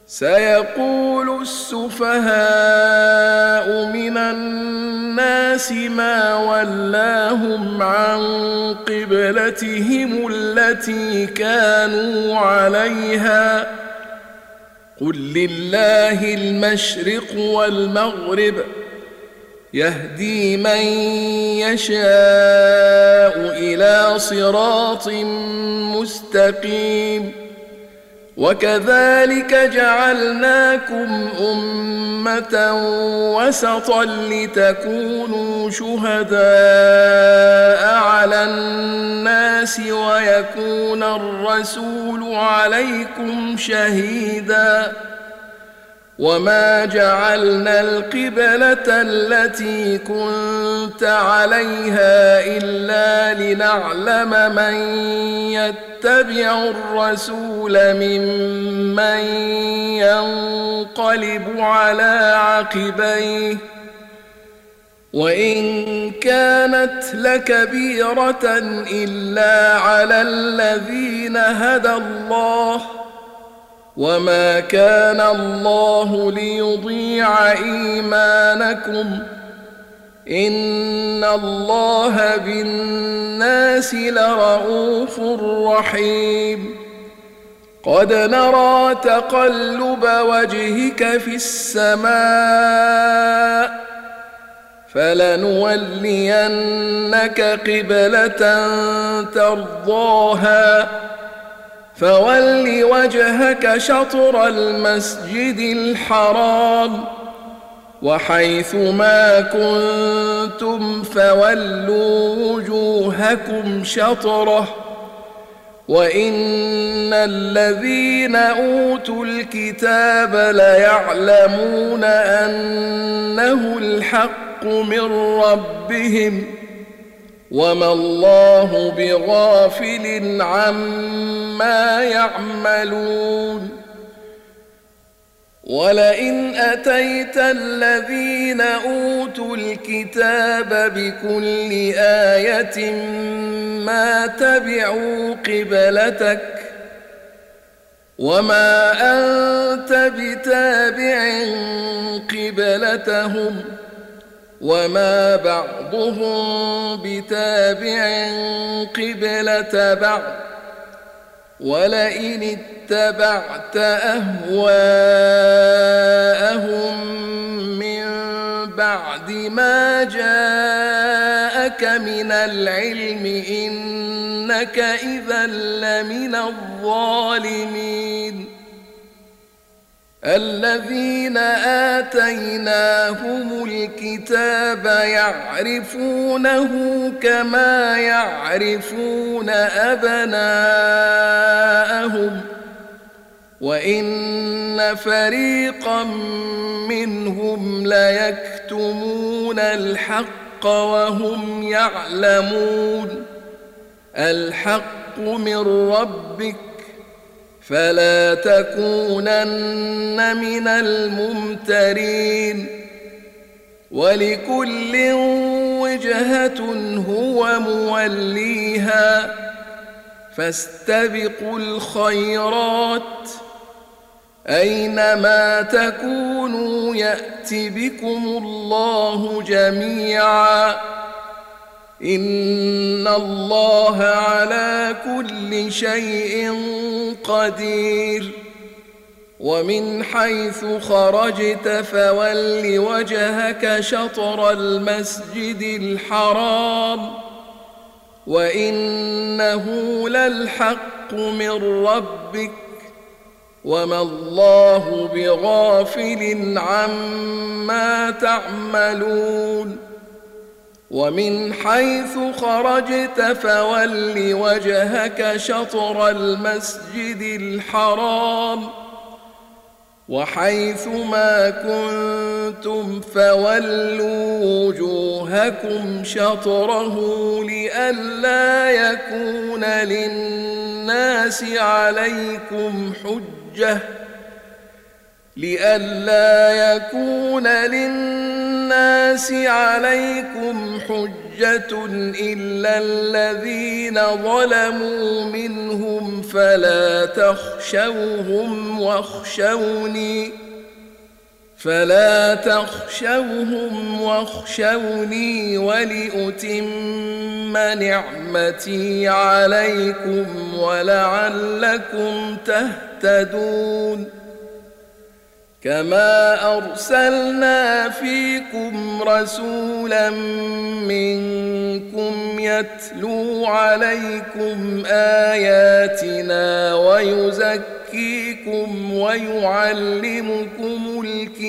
سيقول السفهاء من الناس ما ولاهم عن قبلتهم التي كانوا عليها قل لله المشرق والمغرب يهدي من يشاء إلى صراط مستقيم وكذلك جعلناكم أمة وسطا لتكونوا شهداء على الناس ويكون الرسول عليكم شهيدا وما جعلنا القبلة التي كنت عليها إلا لنعلم من يتبع الرسول ممن ينقلب على عقبيه وإن كانت لكبيرة إلا على الذين هدى الله وما كان الله ليضيع إيمانكم إن الله بالناس لرءوف رحيم قد نرى تقلب وجهك في السماء فلنولينك قبلة ترضاها فول وجهك شطر المسجد الحرام وحيث ما كنتم فولوا وجوهكم شطره وإن الذين أوتوا الكتاب ليعلمون أنه الحق من ربهم وما الله بغافل عما يعملون ولئن أتيت الذين أوتوا الكتاب بكل آية ما تبعوا قبلتك وما أنت بتابع قبلتهم وما بعضهم بتابع قبلة بعض ولئن اتبعت أهواءهم من بعد ما جاءك من العلم إنك إذا لمن الظالمين الذين آتيناهم الكتاب يعرفونه كما يعرفون أبناءهم وإن فريقا منهم ليكتمون الحق وهم يعلمون الحق من ربك فلا تكونن من الممترين ولكل وجهة هو موليها فاستبقوا الخيرات أينما تكونوا يأت بكم الله جميعا إن الله على كل شيء قدير ومن حيث خرجت فول وجهك شطر المسجد الحرام وإنه للحق من ربك وما الله بغافل عما تعملون ومن حيث خرجت فول وجهك شطر المسجد الحرام وحيث ما كنتم فولوا وجوهكم شطره لئلا يكون للناس عليكم حجة لئلا يكون للناس عليكم حجة إلا الذين ظلموا منهم فلا تخشوهم واخشوني ولأتم نعمتي عليكم ولعلكم تهتدون كما أرسلنا فيكم رسولا منكم يتلو عليكم آياتنا ويزكيكم ويعلمكم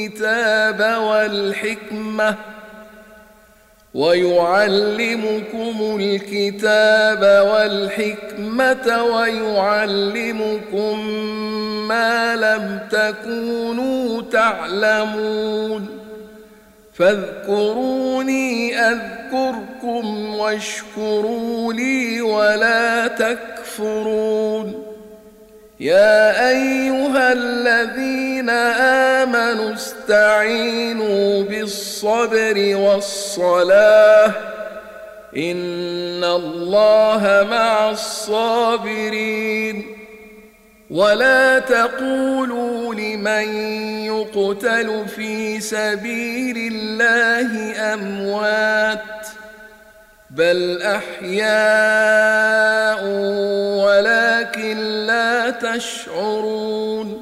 الكتاب والحكمة ويعلمكم ما لم تكونوا تعلمون فاذكروني أذكركم واشكروا لي ولا تكفرون يا أيها الذين آمنوا استعينوا بالصبر والصلاة إن الله مع الصابرين ولا تقولوا لمن يقتل في سبيل الله أموات بل أحياء ولكن لا تشعرون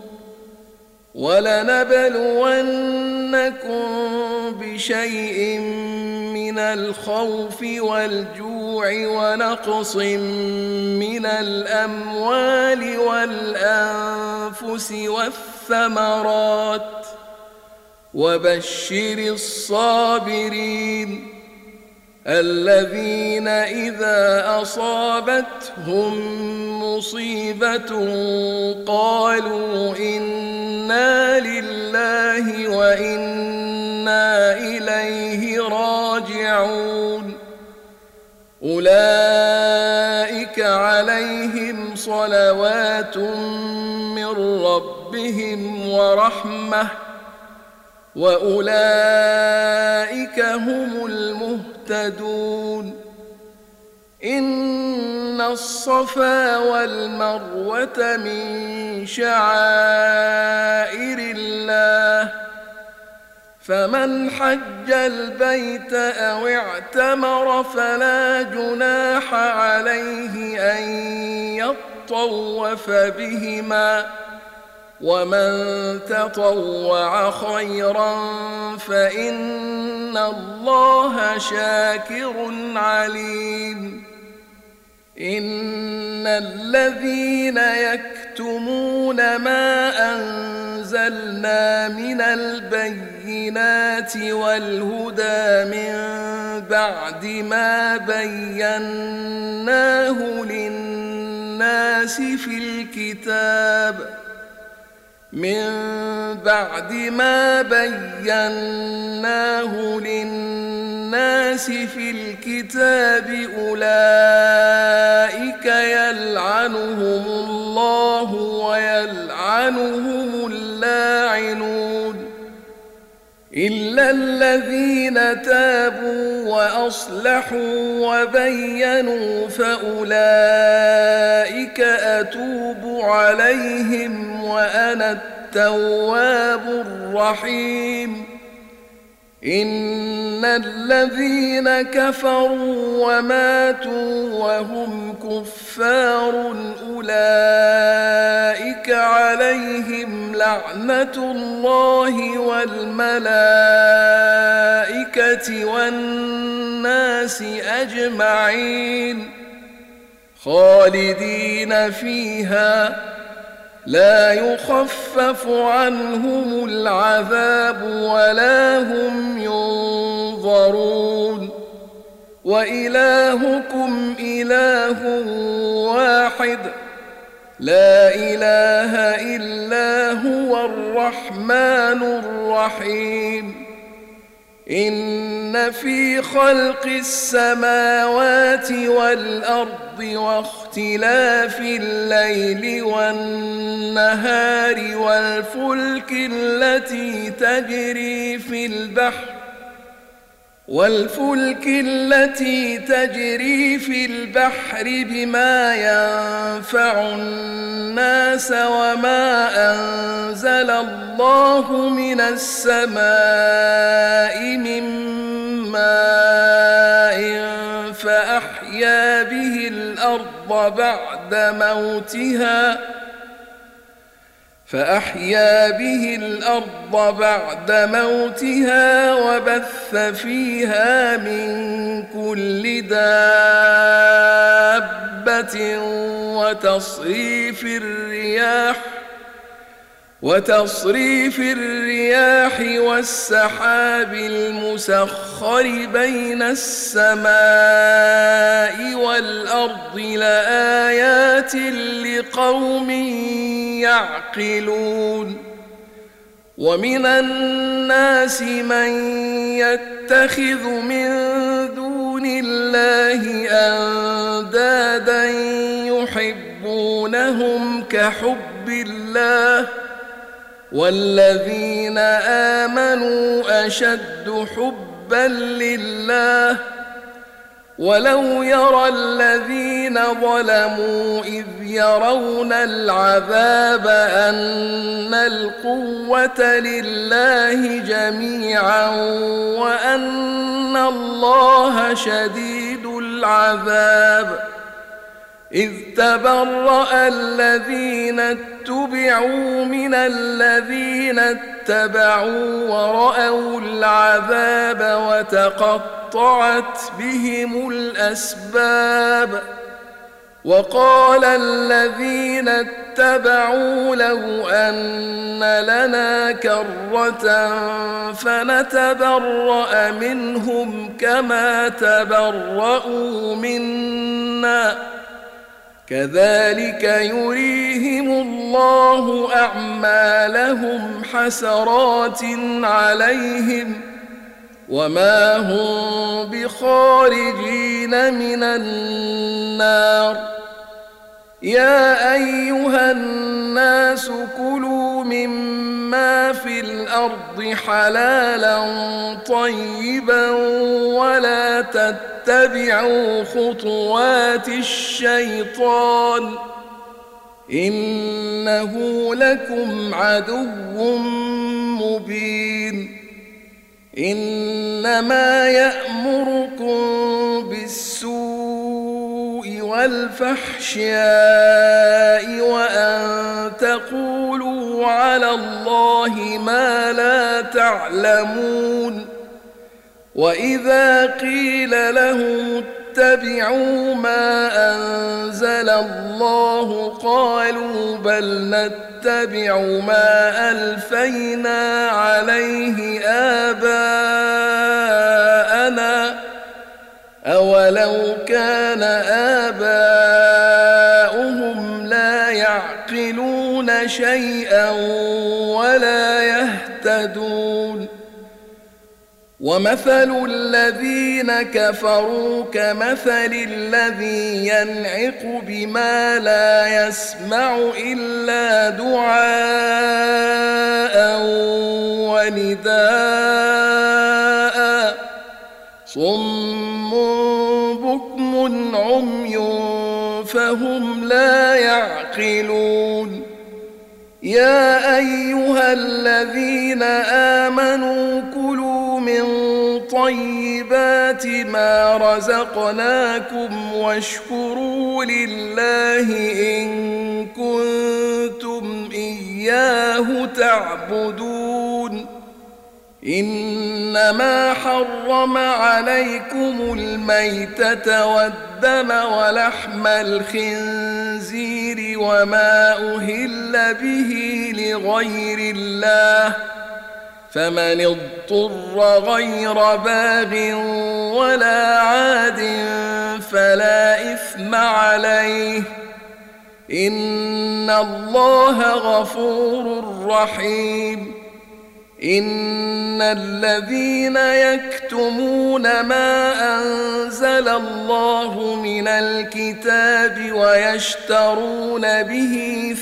ولنبلونكم بشيء من الخوف والجوع ونقص من الأموال والأنفس والثمرات وبشر الصابرين الذين إذا أصابتهم مصيبة قالوا إنا لله وإنا إليه راجعون أولئك عليهم صلوات من ربهم ورحمة وأولئك هم المهتدون إن الصفا والمروة من شعائر الله فمن حج البيت أو اعتمر فلا جناح عليه أن يطوف بهما ومن تطوع خيرا فإن الله شاكر عليم إن الذين يكتمون ما أنزلنا من البينات والهدى من بعد ما بيناه للناس في الكتاب أولئك يلعنهم الله ويلعنهم اللاعنون إلا الذين تابوا وأصلحوا وبينوا فأولئك أتوب عليهم وأنا التواب الرحيم إن الذين كفروا وماتوا وهم كفار أولئك عليهم لعنة الله والملائكة والناس أجمعين خالدين فيها لا يخفف عنهم العذاب ولا هم ينظرون وإلهكم إله واحد لا إله إلا هو الرحمن الرحيم إن في خلق السماوات والأرض واختلاف الليل والنهار والفلك التي تجري في البحر بما ينفع الناس وما أنزل الله من السماء من ماء فأحيا به الأرض بعد موتها وبث فيها من كل دابة وتصريف الرياح والسحاب المسخر بين السماء والأرض لآيات لقوم يعقلون ومن الناس من يتخذ من دون الله أندادا يحبونهم كحب الله والذين آمنوا أشد حبا لله ولو يرى الذين ظلموا إذ يرون العذاب أن القوة لله جميعا وأن الله شديد العذاب إذ تبرأ الذين اتبعوا من الذين اتبعوا ورأوا العذاب وتقطعت بهم الأسباب وقال الذين اتبعوا لو أن لنا كرة فنتبرأ منهم كما تبرأوا منا كذلك يريهم الله أعمالهم حسرات عليهم وما هم بخارجين من النار يا أيها الناس كلوا مما في الأرض حلالا طيبا ولا تتبعوا خطوات الشيطان إنه لكم عدو مبين إنما يأمركم بالسوء والفحشاء وأن تقولوا على الله ما لا تعلمون وإذا قيل لهم اتبعوا ما أنزل الله قالوا بل نتبع ما ألفينا عليه آباءنا أولو كان آباؤهم لا يعقلون شيئا ولا يهتدون ومثل الذين كفروا كمثل الذي ينعق بما لا يسمع إلا دعاء ونداء صم بكم عمي فهم لا يعقلون يا أيها الذين آمنوا كلوا من طيبات ما رزقناكم واشكروا لله إن كنتم إياه تعبدون إنما حرم عليكم الميتة والدم ولحم الخنزير وما أهل به لغير الله فمن اضطر غير باغ ولا عاد فلا إثم عليه إن الله غفور رحيم إن الذين يكتمون ما أنزل الله من الكتاب ويشترون به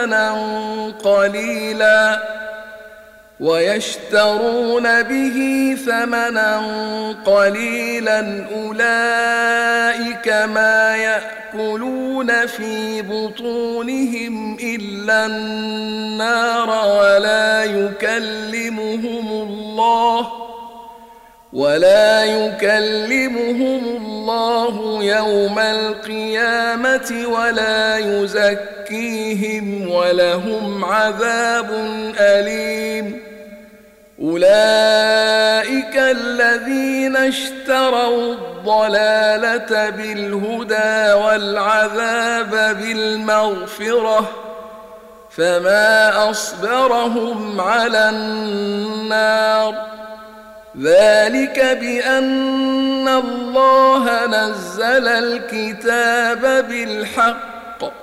ثمنا قليلا أولئك ما يأكلون في بطونهم إلا النار ولا يكلمهم الله يوم القيامة ولا يزكيهم ولهم عذاب أليم أولئك الذين اشتروا الضلالة بالهدى والعذاب بالمغفرة فما أصبرهم على النار ذلك بأن الله نزل الكتاب بالحق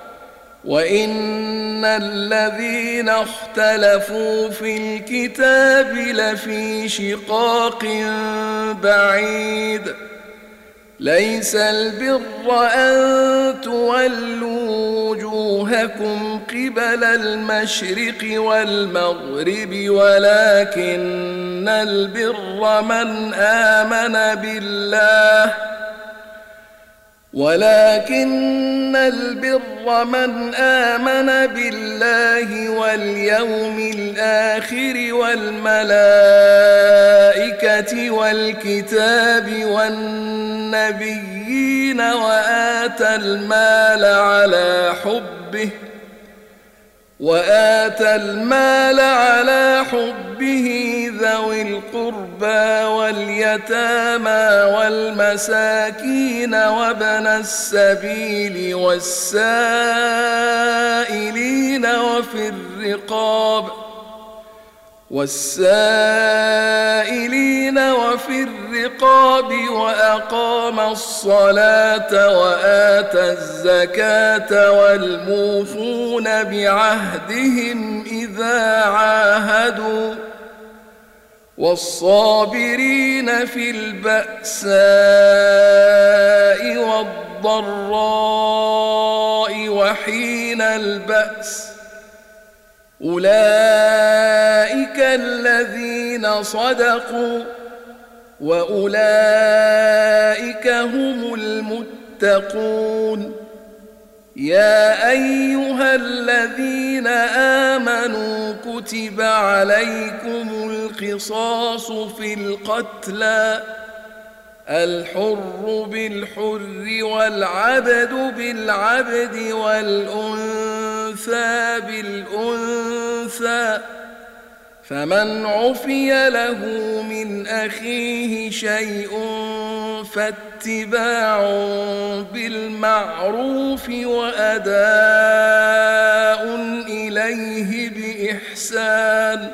وإن الذين اختلفوا في الكتاب لفي شقاق بعيد ليس البر أن تولوا وجوهكم قبل المشرق والمغرب ولكن البر من آمن بالله واليوم الآخر والملائكة والكتاب والنبيين وآتى المال على حبه ذوي القربى واليتامى والمساكين وابن السبيل والسائلين وفي الرقاب وأقام الصلاة وآتى الزكاة والموفون بعهدهم إذا عاهدوا والصابرين في البأساء والضراء وحين البأس أولئك الذين صدقوا وأولئك هم المتقون يا أيها الذين آمنوا كتب عليكم القصاص في القتلى الحر بالحر والعبد بالعبد والأنثى بالأنثى فمن عفي له من أخيه شيء فاتباع بالمعروف وأداء إليه بإحسان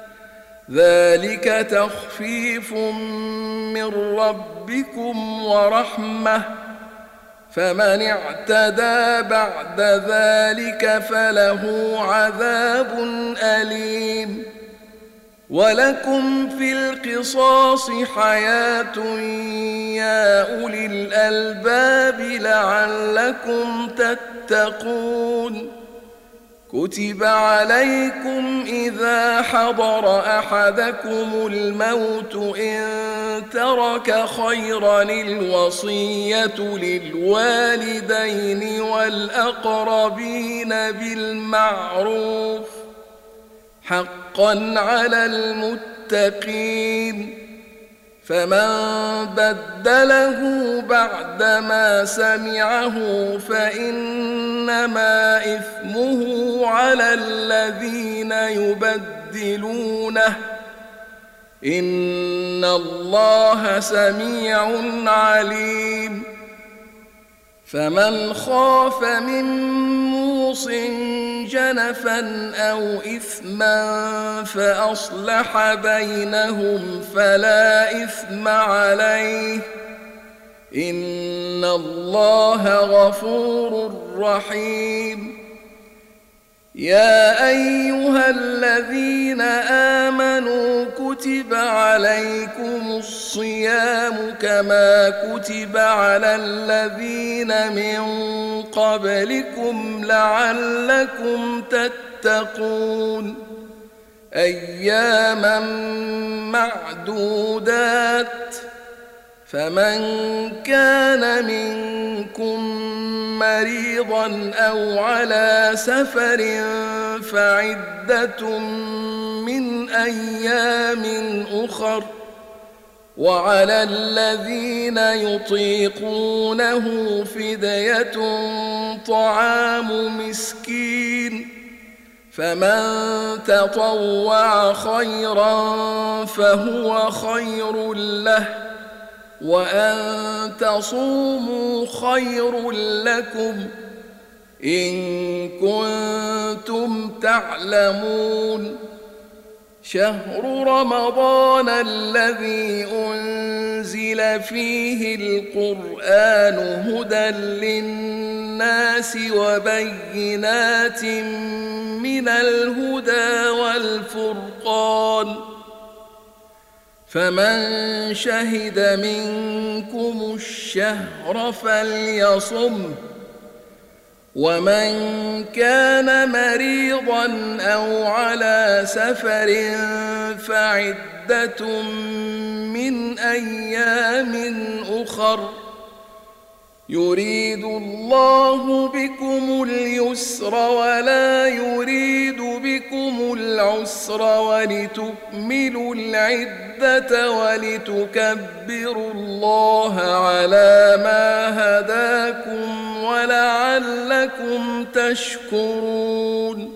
ذلك تخفيف من ربكم ورحمة فمن اعتدى بعد ذلك فله عذاب أليم ولكم في القصاص حياة يا أولي الألباب لعلكم تتقون كتب عليكم إذا حضر أحدكم الموت إن ترك خيرا الوصية للوالدين والأقربين بالمعروف حقا على المتقين فمن بدله بعدما سمعه فإنما إثمه على الذين يبدلونه إن الله سميع عليم فمن خاف من موص جنفا أو إثما فأصلح بينهم فلا إثم عليه إن الله غفور رحيم يا أيها الذين آمنوا كتب عليكم الصيام كما كتب على الذين من قبلكم لعلكم تتقون أياما معدودات فمن كان منكم مريضا أو على سفر فعدة من أيام أخر وعلى الذين يطيقونه فدية طعام مسكين فمن تطوع خيرا فهو خير له وأن تصوموا خير لكم إن كنتم تعلمون شهر رمضان الذي أنزل فيه القرآن هدى للناس وبينات من الهدى والفرقان فمن شهد منكم الشهر فليصمه ومن كان مريضا أو على سفر فعدة من أيام أخر يريد الله بكم اليسر ولا يريد بكم العسر ولتكملوا العدة ولتكبروا الله على ما هداكم ولعلكم تشكرون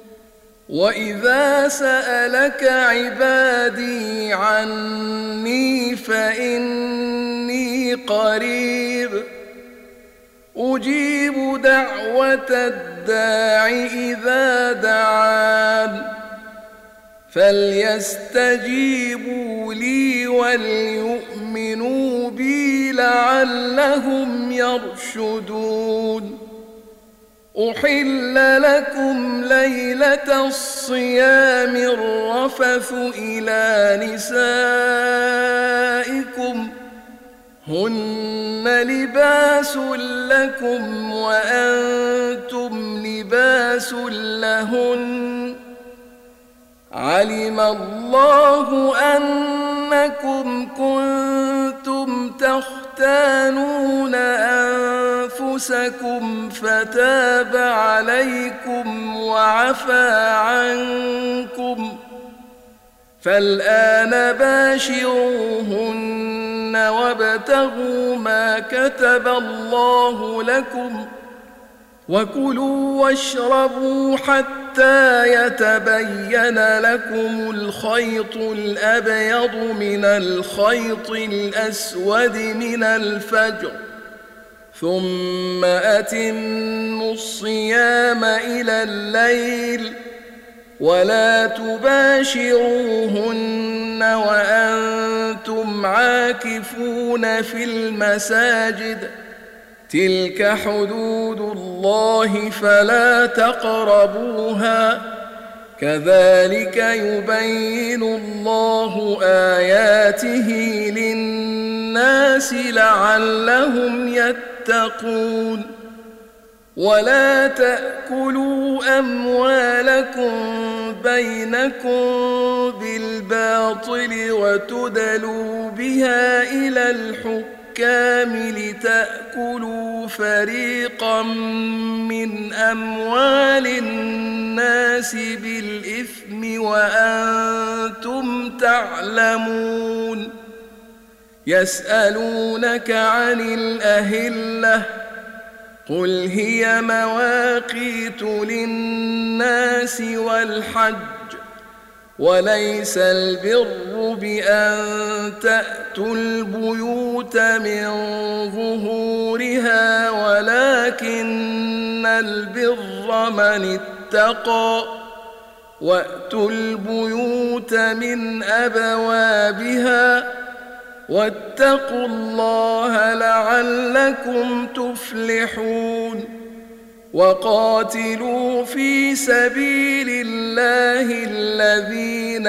وإذا سألك عبادي عني فإني قريب أجيب دعوة الداع إذا دعان فليستجيبوا لي وليؤمنوا بي لعلهم يرشدون أحل لكم ليلة الصيام الرفث إلى نسائكم هن لباس لكم وأنتم لباس لهن علم الله أنكم كنتم تختانون أنفسكم فتاب عليكم وعفى عنكم فالآن باشروهن وابتغوا ما كتب الله لكم وكلوا واشربوا حتى يتبين لكم الخيط الأبيض من الخيط الأسود من الفجر ثم أتموا الصيام إلى الليل ولا تباشروهن وأنتم عاكفون في المساجد تلك حدود الله فلا تقربوها كذلك يبين الله آياته للناس لعلهم يتقون ولا تأكلوا أموالكم بينكم بالباطل وتدلوا بها إلى الحكام لتأكلوا فريقا من أموال الناس بالإثم وأنتم تعلمون يسألونك عن الأهلة قل هي مواقيت للناس والحج وليس البر بأن تأتوا البيوت من ظهورها ولكن البر من اتقى وأتوا البيوت من أبوابها واتقوا الله لعلكم تفلحون وقاتلوا في سبيل الله الذين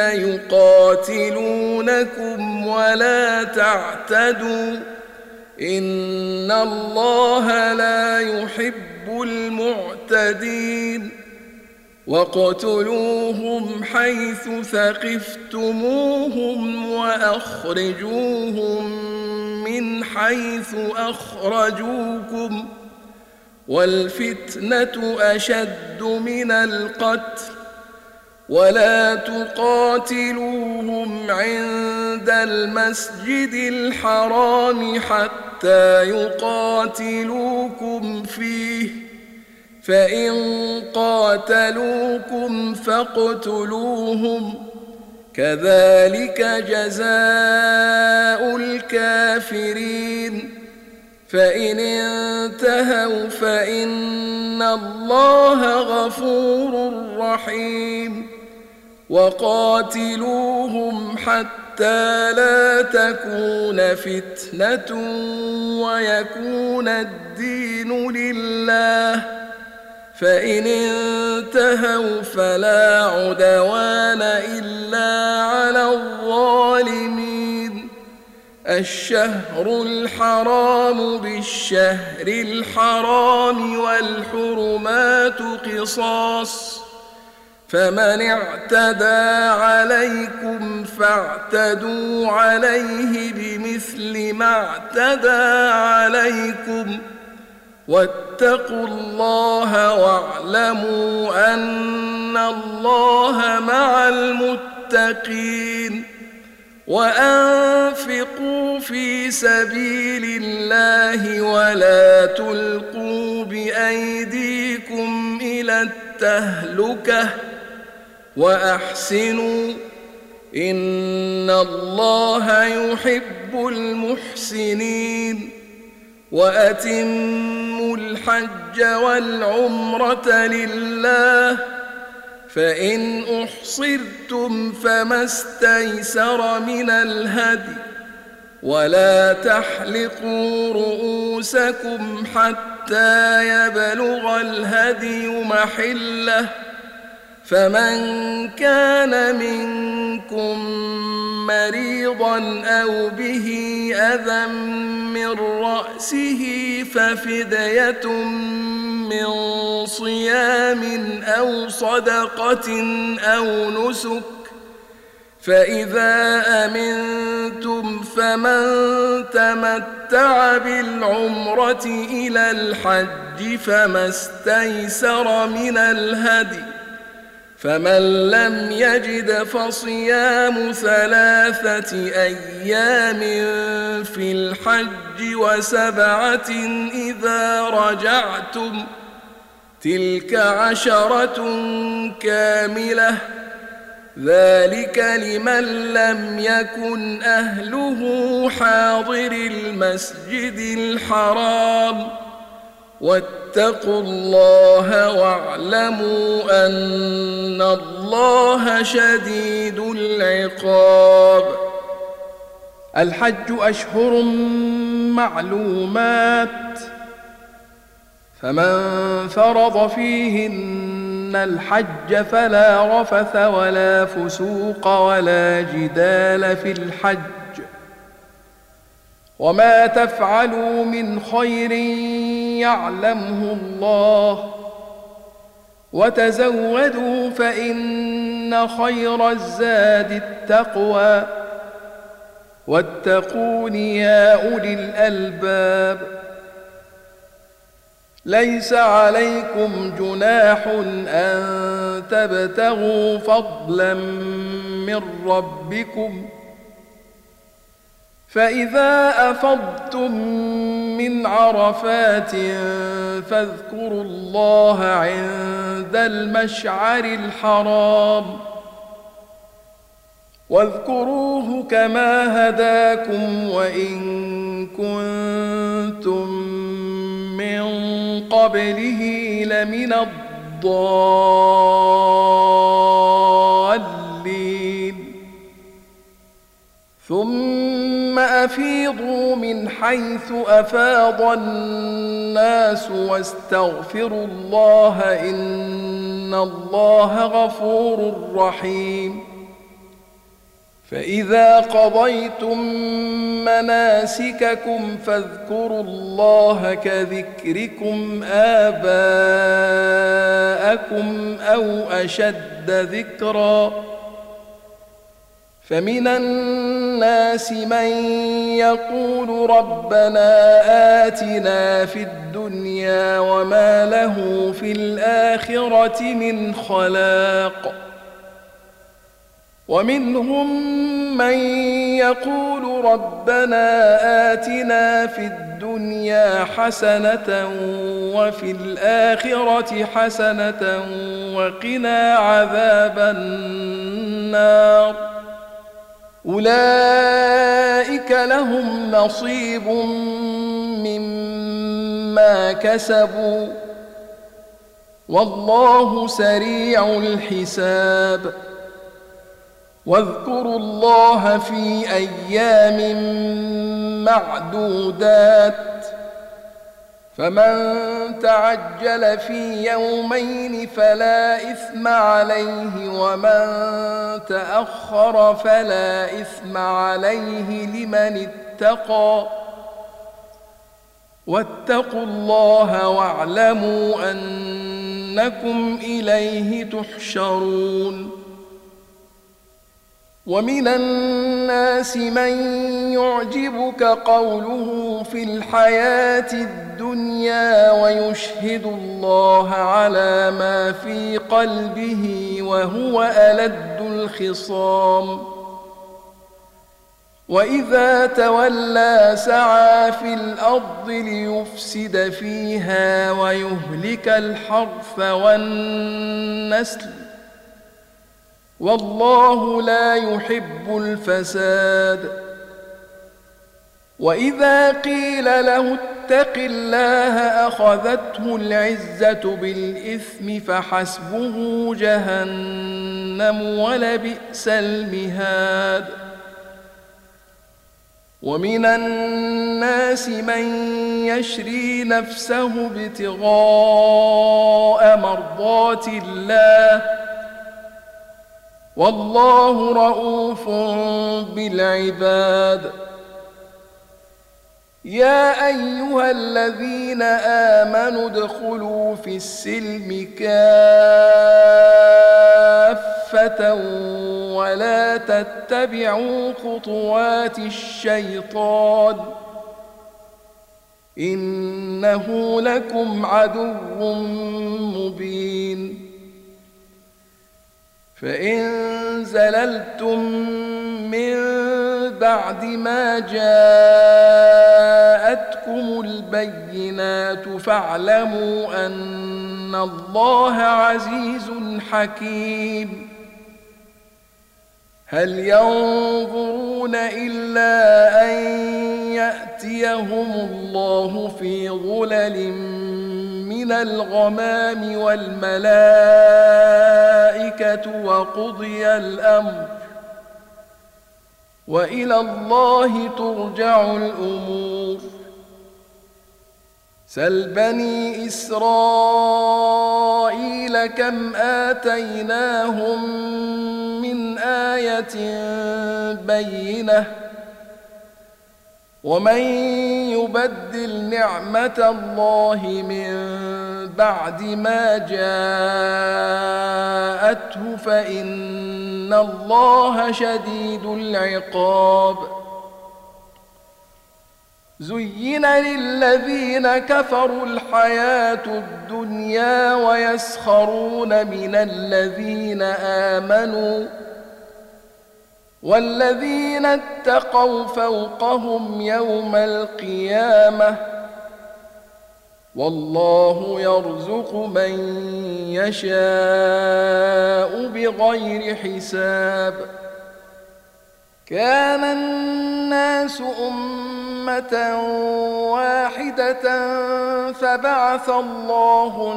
يقاتلونكم ولا تعتدوا إن الله لا يحب المعتدين واقتلوهم حيث ثقفتموهم وأخرجوهم من حيث أخرجوكم والفتنة أشد من القتل ولا تقاتلوهم عند المسجد الحرام حتى يقاتلوكم فيه فإن قاتلوكم فاقتلوهم كذلك جزاء الكافرين فإن انتهوا فإن الله غفور رحيم وقاتلوهم حتى لا تكون فتنة ويكون الدين لله فإن انتهوا فلا عدوان إلا على الظالمين الشهر الحرام بالشهر الحرام والحرمات قصاص فمن اعتدى عليكم فاعتدوا عليه بمثل ما اعتدى عليكم واتقوا الله واعلموا أن الله مع المتقين وأنفقوا في سبيل الله ولا تلقوا بأيديكم إلى التهلكة وأحسنوا إن الله يحب المحسنين وأتموا الحج والعمرة لله فإن أحصرتم فما استيسر من الهدي ولا تحلقوا رؤوسكم حتى يبلغ الهدي محله فمن كان منكم مريضا أو به أذى من رأسه ففدية من صيام أو صدقة أو نسك فإذا أمنتم فمن تمتع بالعمرة إلى الحج فما استيسر من الهدي فمن لم يجد فصيام 3 أيام في الحج و7 إذا رجعتم تلك 10 كاملة ذلك لمن لم يكن أهله حاضر المسجد الحرام واتقوا الله واعلموا أن الله شديد العقاب الحج أشهر معلومات فمن فرض فيهن الحج فلا رفث ولا فسوق ولا جدال في الحج وما تفعلوا من خير يعلمه الله وتزودوا فإن خير الزاد التقوى واتقون يا أولي الألباب ليس عليكم جناح أن تبتغوا فضلا من ربكم فإذا أفضتم من عرفات فاذكروا الله عند المشعر الحرام واذكروه كما هداكم وإن كنتم من قبله لمن الضالين ثم أفيضوا من حيث أفاض الناس واستغفروا الله إن الله غفور رحيم فإذا قضيتم مناسككم فاذكروا الله كذكركم آباءكم أو أشد ذكرًا فمن الناس من يقول ربنا آتنا في الدنيا وما له في الآخرة من خلاق ومنهم من يقول ربنا آتنا في الدنيا حسنة وفي الآخرة حسنة وقنا عذاب النار أولئك لهم نصيب مما كسبوا والله سريع الحساب واذكروا الله في أيام معدودات فمن تعجل في يومين فلا إثم عليه ومن تأخر فلا إثم عليه لمن اتقى واتقوا الله واعلموا أنكم إليه تحشرون ومن الناس من يعجبك قوله في الحياة الدنيا ويشهد الله على ما في قلبه وهو ألد الخصام وإذا تولى سعى في الأرض ليفسد فيها ويهلك الحرث والنسل والله لا يحب الفساد وإذا قيل له اتق الله أخذته العزة بالإثم فحسبه جهنم ولبئس المهاد ومن الناس من يشري نفسه ابتغاء مرضات الله والله رؤوف بالعباد يا أيها الذين آمنوا ادخلوا في السلم كافة ولا تتبعوا خطوات الشيطان إنه لكم عدو مبين فإن زللتم من بعد ما جاءتكم البينات فاعلموا أن الله عزيز حكيم هل ينظرون إلا أن يأتيهم الله في ظلل من الغمام والملائكة وقضي الأمر وإلى الله ترجع الأمور سل بني إسرائيل كم آتيناهم من آية بينة ومن يبدل نعمة الله من بعد ما جاءته فإن الله شديد العقاب زين للذين كفروا الحياة الدنيا ويسخرون من الذين آمنوا والذين اتقوا فوقهم يوم القيامة والله يرزق من يشاء بغير حساب كان الناس أمة واحدة فبعث الله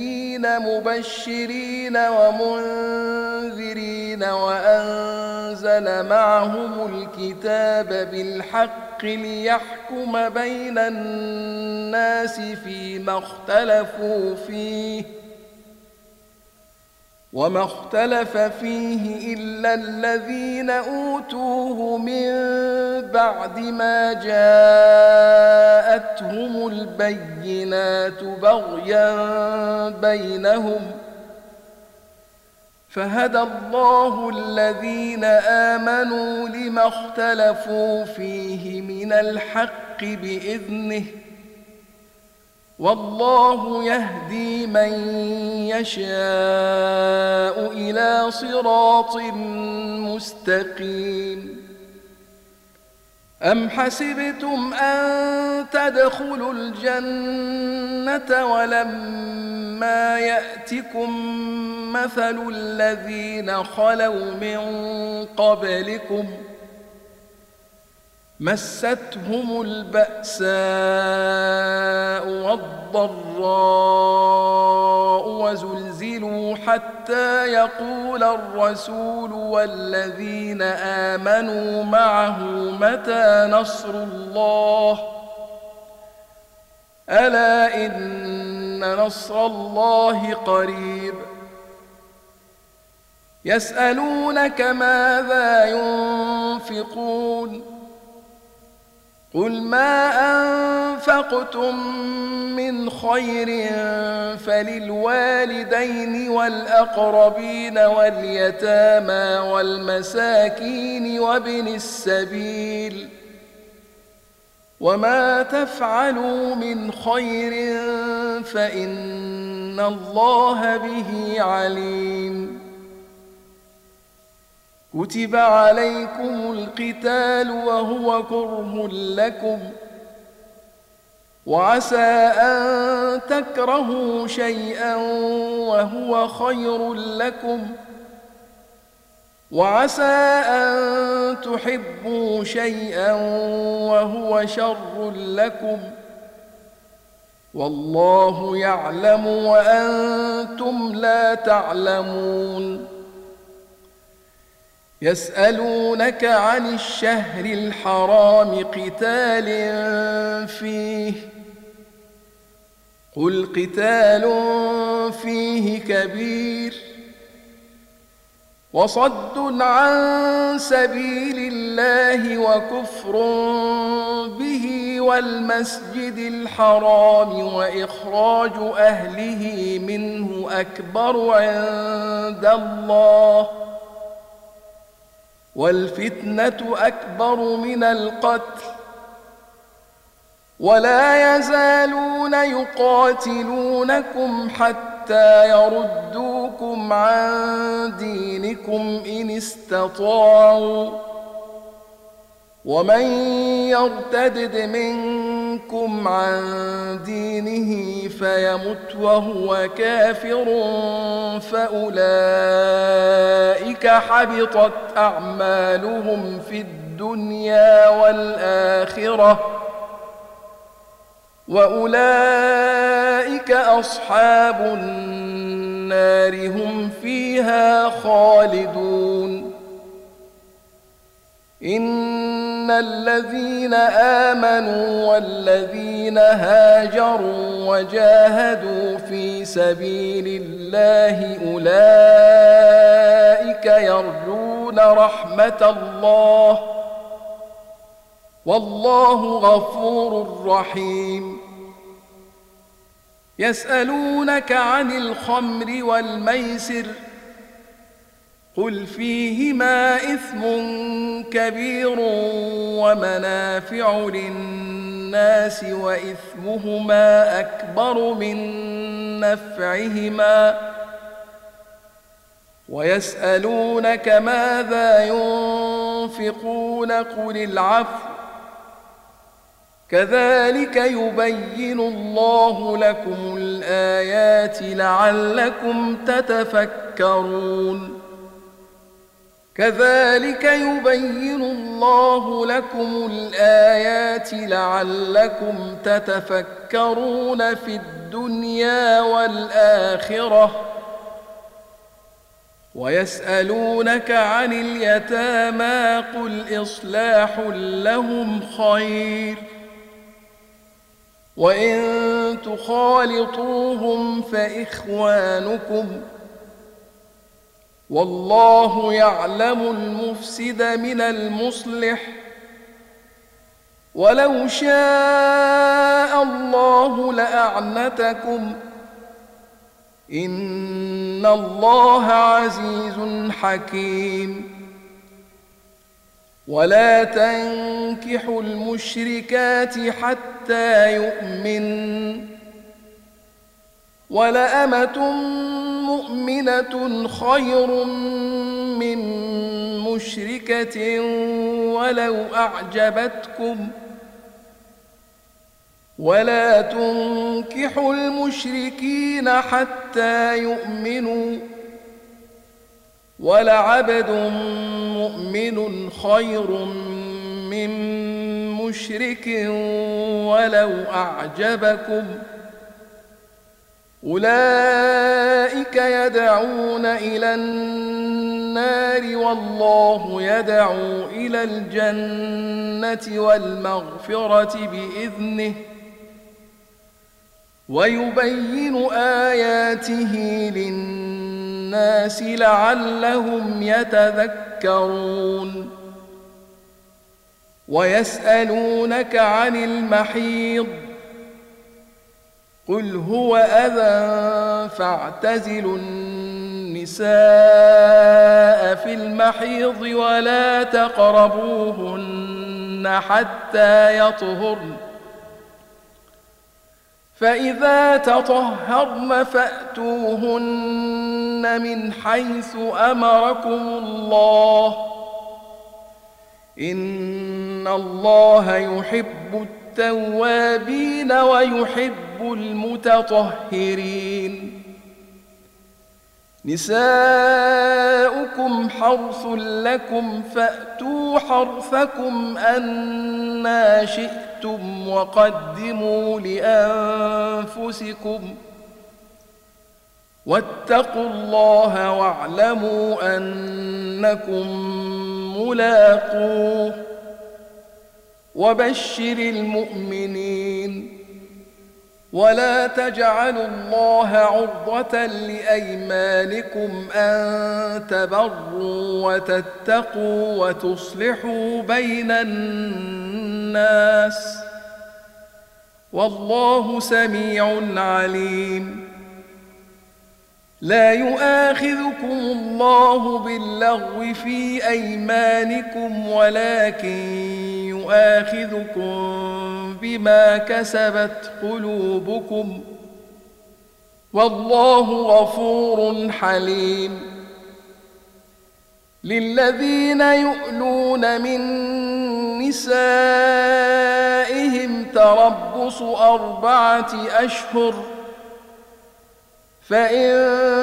النبيين مبشرين ومنذرين وأنزل أنزل معهم الكتاب بالحق ليحكم بين الناس فيما اختلفوا فيه وما اختلف فيه إلا الذين أوتوه من بعد ما جاءتهم البينات بغيا بينهم فهدى الله الذين آمنوا لما اختلفوا فيه من الحق بإذنه والله يهدي من يشاء إلى صراط مستقيم أم حسبتم أن تدخلوا الجنة ولما يأتكم مثل الذين خلوا من قبلكم مستهم البأساء والضراء وزلزلوا حتى يقول الرسول والذين آمنوا معه متى نصر الله ألا إن نصر الله قريب يسألونك ماذا ينفقون قل ما أنفقتم من خير فللوالدين والأقربين واليتامى والمساكين وابن السبيل وما تفعلوا من خير فإن الله به عليم كتب عليكم القتال وهو كره لكم وعسى أن تكرهوا شيئا وهو خير لكم وعسى أن تحبوا شيئا وهو شر لكم والله يعلم وأنتم لا تعلمون يسألونك عن الشهر الحرام قتال فيه قل قتال فيه كبير وصد عن سبيل الله وكفر به والمسجد الحرام وإخراج أهله منه أكبر عند الله والفتنة أكبر من القتل ولا يزالون يقاتلونكم حتى يردوكم عن دينكم إن استطاعوا ومن يرتدد منكم عن دينه فيمت وهو كافر فأولئك حبطت أعمالهم في الدنيا والآخرة وأولئك أصحاب النار هم فيها خالدون إن الذين آمنوا والذين هاجروا وجاهدوا في سبيل الله أولئك يرجون رحمة الله والله غفور رحيم يسألونك عن الخمر والميسر قل فيهما إثم كبير ومنافع للناس وإثمهما أكبر من نفعهما ويسألونك ماذا ينفقون قل العفو كذلك يبين الله لكم الآيات لعلكم تتفكرون كذلك يبين الله لكم الآيات لعلكم تتفكرون في الدنيا والآخرة ويسألونك عن اليتامى قل إصلاح لهم خير وإن تخالطوهم فإخوانكم والله يعلم المفسد من المصلح ولو شاء الله لأعنتكم إن الله عزيز حكيم ولا تنكحوا المشركات حتى يؤمن ولأمة مؤمنة خير من مشركة ولو أعجبتكم ولا تنكحوا المشركين حتى يؤمنوا ولعبد مؤمن خير من مشرك ولو أعجبكم أولئك يدعون إلى النار والله يدعو إلى الجنة والمغفرة بإذنه ويبين آياته للناس لعلهم يتذكرون ويسألونك عن المحيض قل هو أذى فاعتزلوا النساء في المحيض ولا تقربوهن حتى يطهرن فإذا تطهرن فأتوهن من حيث أمركم الله إن الله يحب التوابين ويحب المتطهرين نساؤكم حرث لكم فأتوا حرثكم أنى شئتم وقدموا لأنفسكم واتقوا الله واعلموا أنكم ملاقوه وبشر المؤمنين ولا تجعلوا الله عرضة لأيمانكم أن تبروا وتتقوا وتصلحوا بين الناس والله سميع عليم لا يؤاخذكم الله باللغو في أيمانكم ولكن يؤاخذكم بما كسبت قلوبكم والله غفور حليم للذين يؤلون من نسائهم تربص 4 أشهر فإن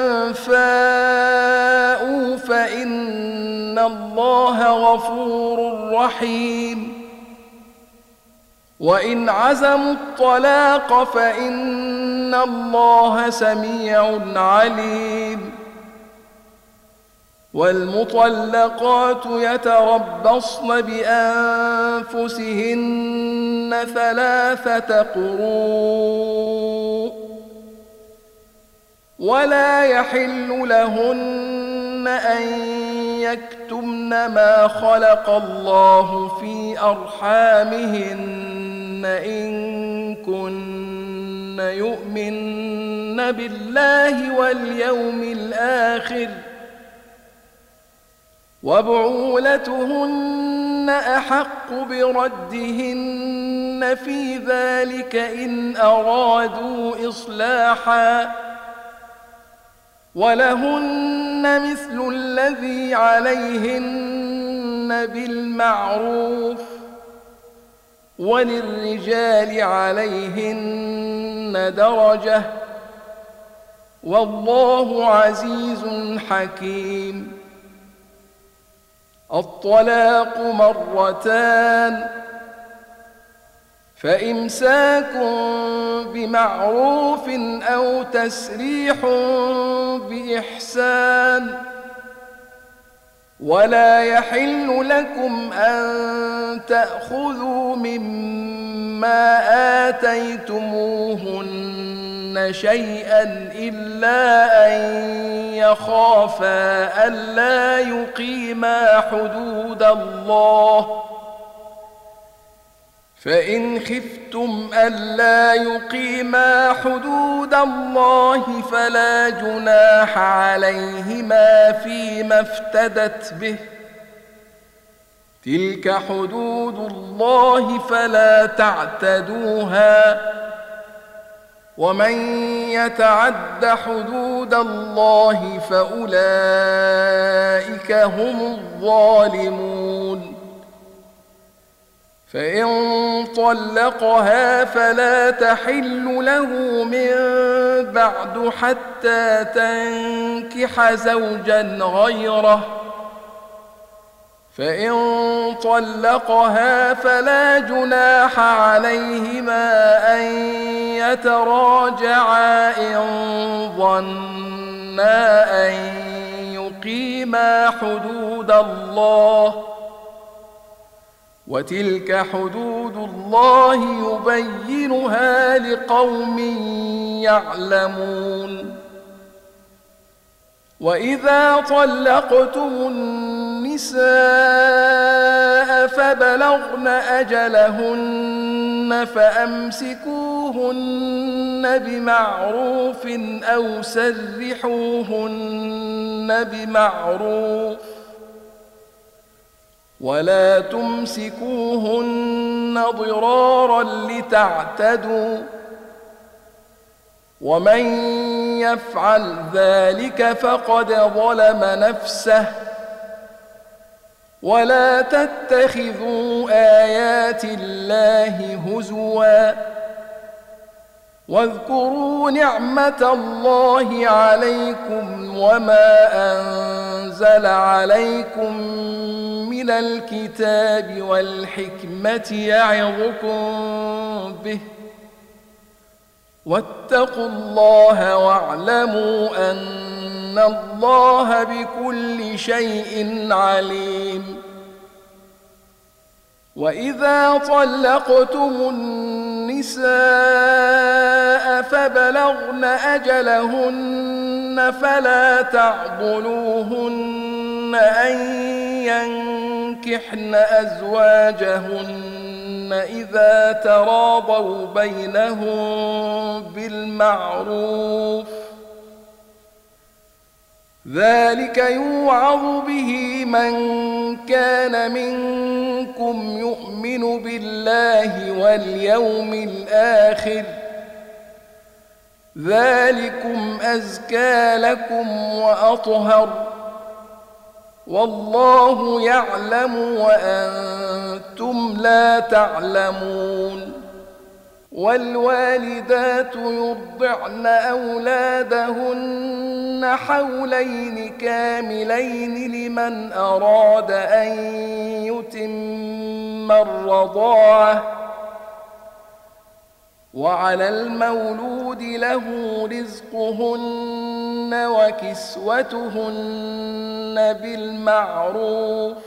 فاءوا فإن الله غفور رحيم وإن عزموا الطلاق فإن الله سميع عليم والمطلقات يتربصن بأنفسهن 3 قروء ولا يحل لهن أن يكتمن ما خلق الله في أرحامهن إن كن يؤمن بالله واليوم الآخر وبعولتهن أحق بردهن في ذلك إن أرادوا إصلاحا ولهن مثل الذي عليهن بالمعروف وللرجال عليهن درجة والله عزيز حكيم الطلاق 2 فإمساك بمعروف أو تسريح بإحسان ولا يحل لكم أن تأخذوا مما آتيتموهن شيئا إلا أن يخافا ألا يقيما حدود الله، فإن خفتم ألا يقيما حدود الله فلا جناح عليهما فيما افتدت به، تلك حدود الله فلا تعتدوها، ومن يتعد حدود الله فأولئك هم الظالمون. فإن طلقها فلا تحل له من بعد حتى تنكح زوجا غيره، فإن طلقها فلا جناح عليهما أن يتراجعا إن ظنا أن يقيما حدود الله، وتلك حدود الله يبينها لقوم يعلمون. وإذا طلقتم النساء فبلغن أجلهن فأمسكوهن بمعروف أو سرحوهن بمعروف، ولا تمسكوهن ضرارا لتعتدوا، ومن يفعل ذلك فقد ظلم نفسه. ولا تتخذوا آيات الله هزوا، واذكروا نعمة الله عليكم وما أنزل عليكم من الكتاب والحكمة يعظكم به، واتقوا الله واعلموا أن الله بكل شيء عليم. وإذا طلقتم النساء فبلغن أجلهن فلا تعضلوهن أن ينكحن أزواجهن إذا تراضوا بينهم بالمعروف، ذلك يوعظ به من كان منكم يؤمن بالله واليوم الآخر، ذلكم أزكى لكم وأطهر، والله يعلم وأنتم لا تعلمون. والوالدات يرضعن أولادهن حولين كاملين لمن أراد أن يتم الرضاعة، وعلى المولود له رزقهن وكسوتهن بالمعروف،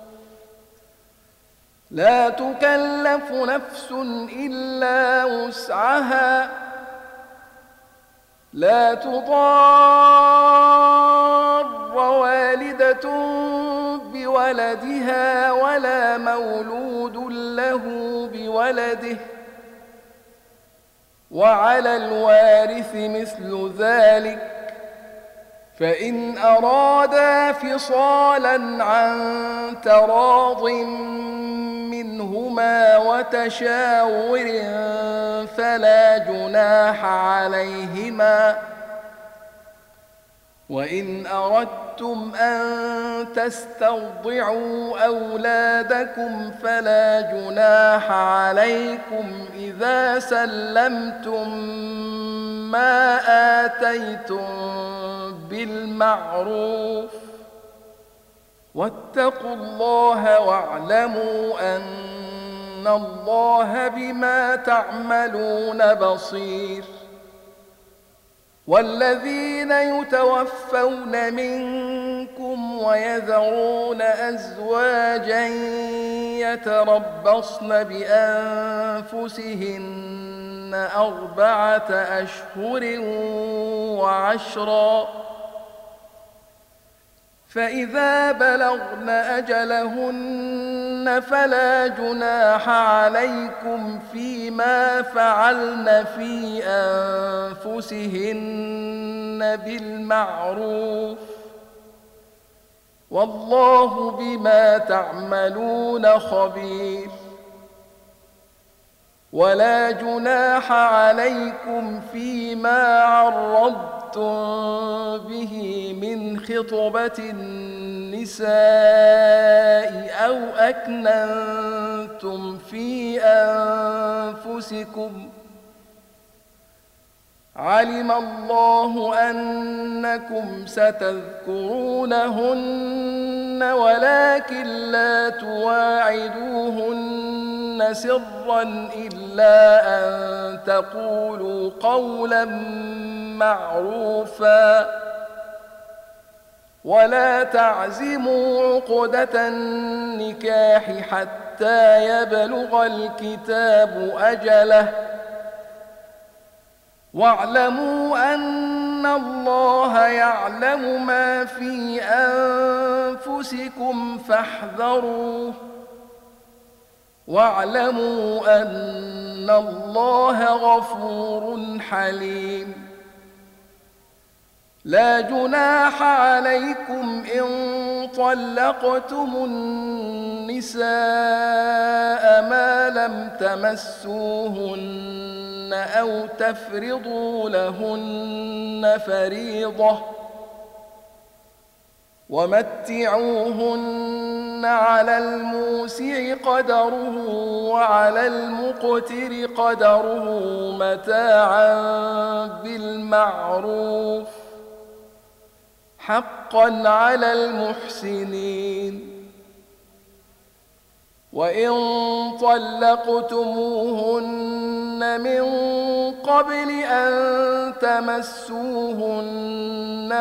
لا تكلف نفس إلا وسعها، لا تضار والدة بولدها ولا مولود له بولده، وعلى الوارث مثل ذلك، فإن أرادا فصالا عن تراض منهما وتشاور فلا جناح عليهما. وإن أردتم أن تسترضعوا أولادكم فلا جناح عليكم إذا سلمتم ما آتيتم بالمعروف، واتقوا الله واعلموا أن الله بما تعملون بصير. والذين يتوفون منكم ويذرون أزواجا يتربصن بأنفسهن 4 أشهر وعشرا فإذا بلغن أجلهن فلا جناح عليكم فيما فعلن في أنفسهن بالمعروف والله بما تعملون خبير ولا جناح عليكم فيما عرضتم به من خطبة النساء أو أكننتم في أنفسكم علم الله أنكم ستذكرونهن ولكن لا تواعدوهن سرا إلا أن تقولوا قولا معروفا ولا تعزموا عقدة النكاح حتى يبلغ الكتاب أجله واعلموا أن الله يعلم ما في أنفسكم فاحذروه واعلموا أن الله غفور حليم لا جناح عليكم إن طلقتم النساء ما لم تمسوهن أو تفرضوا لهن فريضة ومتعوهن على الموسع قدره وعلى المقتر قدره متاعا بالمعروف حقا على المحسنين وإن طلقتموهن من قبل أن تمسوهن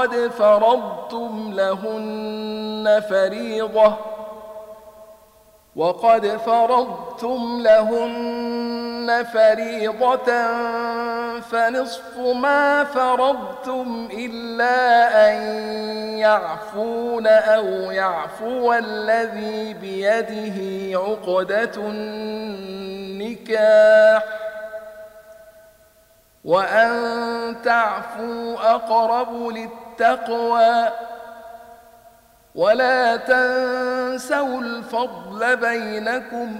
وقد فرضتم لهن فريضة فنصف ما فرضتم إلا أن يعفون أو يعفو الذي بيده عقدة النكاح وأن تعفوا أقرب للتقوى ولا تنسوا الفضل بينكم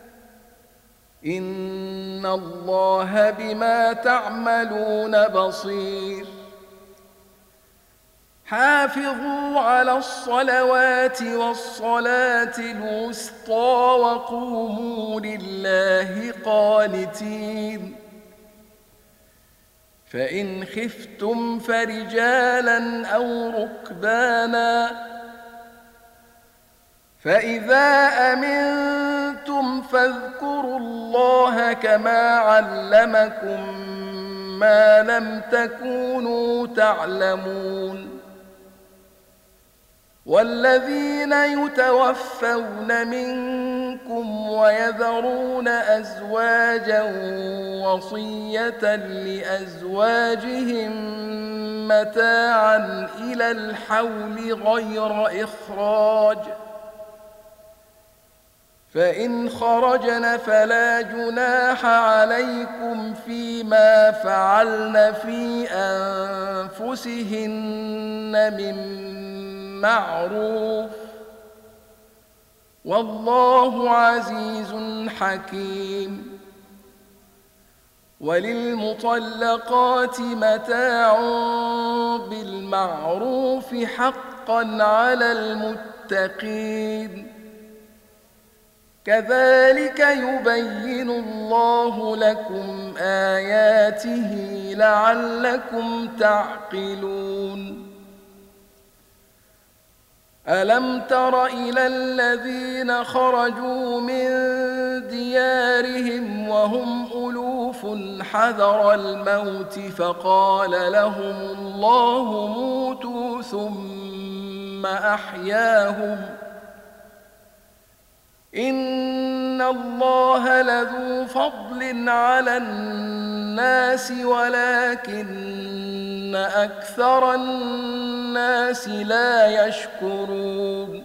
إن الله بما تعملون بصير حافظوا على الصلوات والصلاة الوسطى وقوموا لله قانتين فإن خفتم فرجالا أو ركبانا فإذا أمنتم فاذكروا الله كما علمكم ما لم تكونوا تعلمون والذين يتوفون منكم ويذرون أزواجا وصية لأزواجهم متاعا إلى الحول غير إخراج فإن خرجن فلا جناح عليكم فيما فعلن في أنفسهن من معروف والله عزيز حكيم وللمطلقات متاع بالمعروف حقا على المتقين كذلك يبين الله لكم آياته لعلكم تعقلون ألم تر إلى الذين خرجوا من ديارهم وهم ألوف حذر الموت فقال لهم الله موتوا ثم ثم أحياهم إن الله لذو فضل على الناس ولكن أكثر الناس لا يشكرون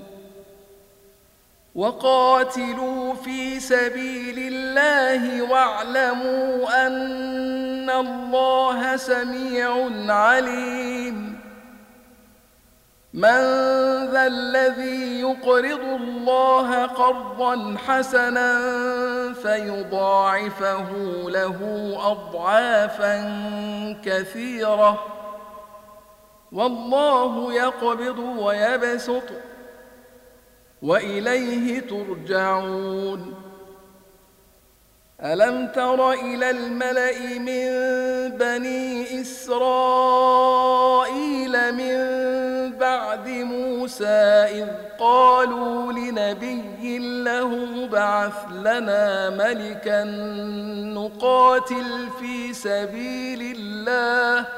وقاتلوا في سبيل الله واعلموا أن الله سميع عليم من ذا الذي يقرض الله قرضا حسنا فيضاعفه له أضعافا كثيرة والله يقبض ويبسط وإليه ترجعون ألم تر إلى الملأ من بني إسرائيل من بعد موسى إذ قالوا لنبي له ابعث لنا ملكا نقاتل في سبيل الله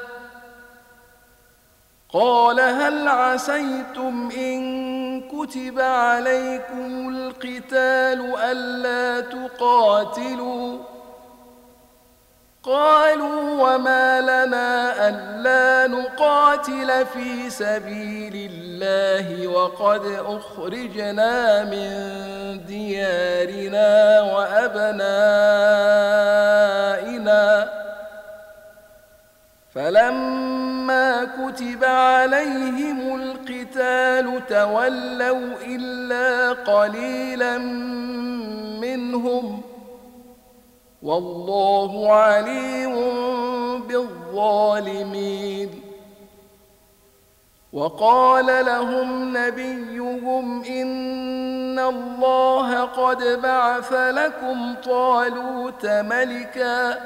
قال هل عسيتم إن كتب عليكم القتال ألا تقاتلوا قالوا وما لنا ألا نقاتل في سبيل الله وقد أخرجنا من ديارنا وأبنائنا فلما كتب عليهم القتال تولوا إلا قليلا منهم والله عليم بالظالمين وقال لهم نبيهم إن الله قد بعث لكم طالوت ملكا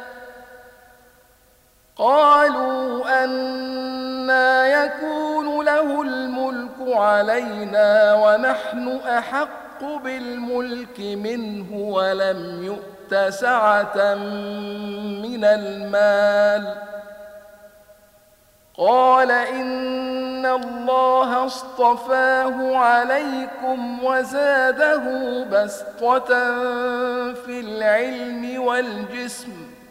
قالوا أنى يكون له الملك علينا ونحن أحق بالملك منه ولم يؤت سعة من المال قال إن الله اصطفاه عليكم وزاده بسطة في العلم والجسم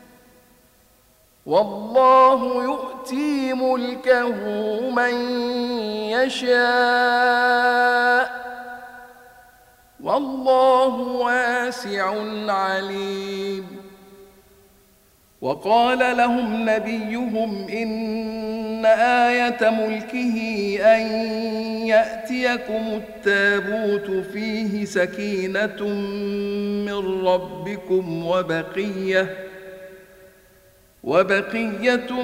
والله يؤتي ملكه من يشاء والله واسع عليم وقال لهم نبيهم إن آية ملكه أن يأتيكم التابوت فيه سكينة من ربكم وبقية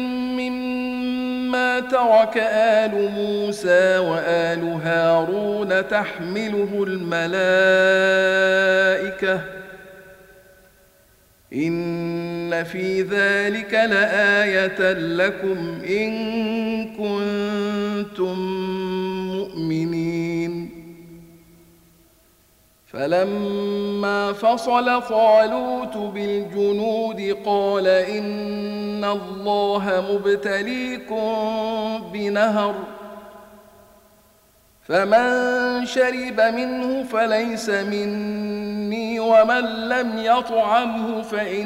مما ترك آل موسى وآل هارون تحمله الملائكة إن في ذلك لآية لكم إن كنتم مؤمنين فلما فصل طالوت بالجنود قال إن الله مبتليكم بنهر فمن شرب منه فليس مني ومن لم يطعمه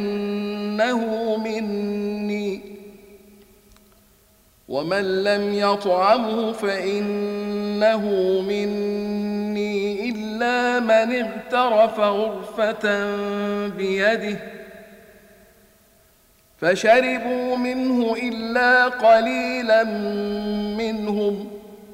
فإنه مني إلا من اغترف غرفة بيده فشربوا منه إلا قليلا منهم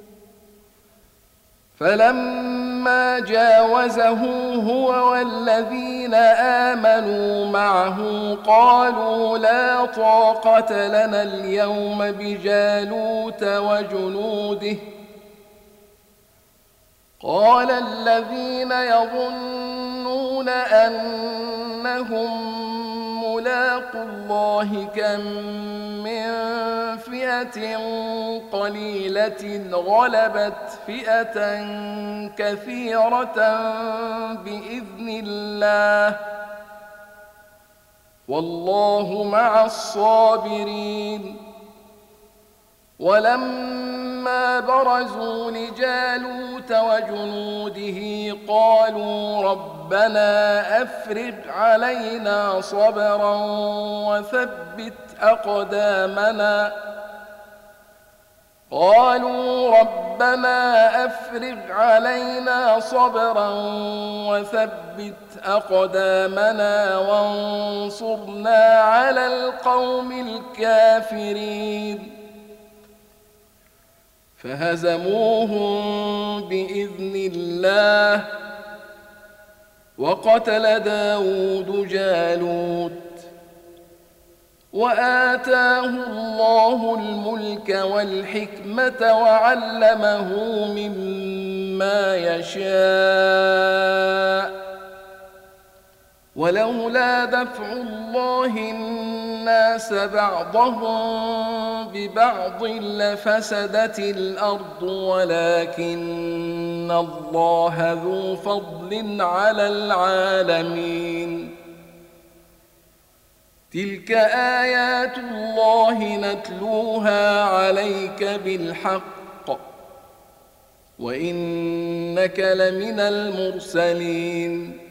فلما جاوزه هو والذين آمنوا معه قالوا لا طاقة لنا اليوم بجالوت وجنوده قال الذين يظنون أنهم ملاقو الله كم من فئة قليلة غلبت فئة كثيرة بإذن الله والله مع الصابرين ولما برزوا لجالوت وجنوده قالوا ربنا أفرغ علينا صبرا وثبت أقدامنا وانصرنا على القوم الكافرين فهزموهم بإذن الله وقتل داود جالوت وآتاه الله الملك والحكمة وعلمه مما يشاء ولولا دفع الله الناس بعضهم ببعض لفسدت الأرض ولكن الله ذو فضل على العالمين تلك آيات الله نتلوها عليك بالحق وإنك لمن المرسلين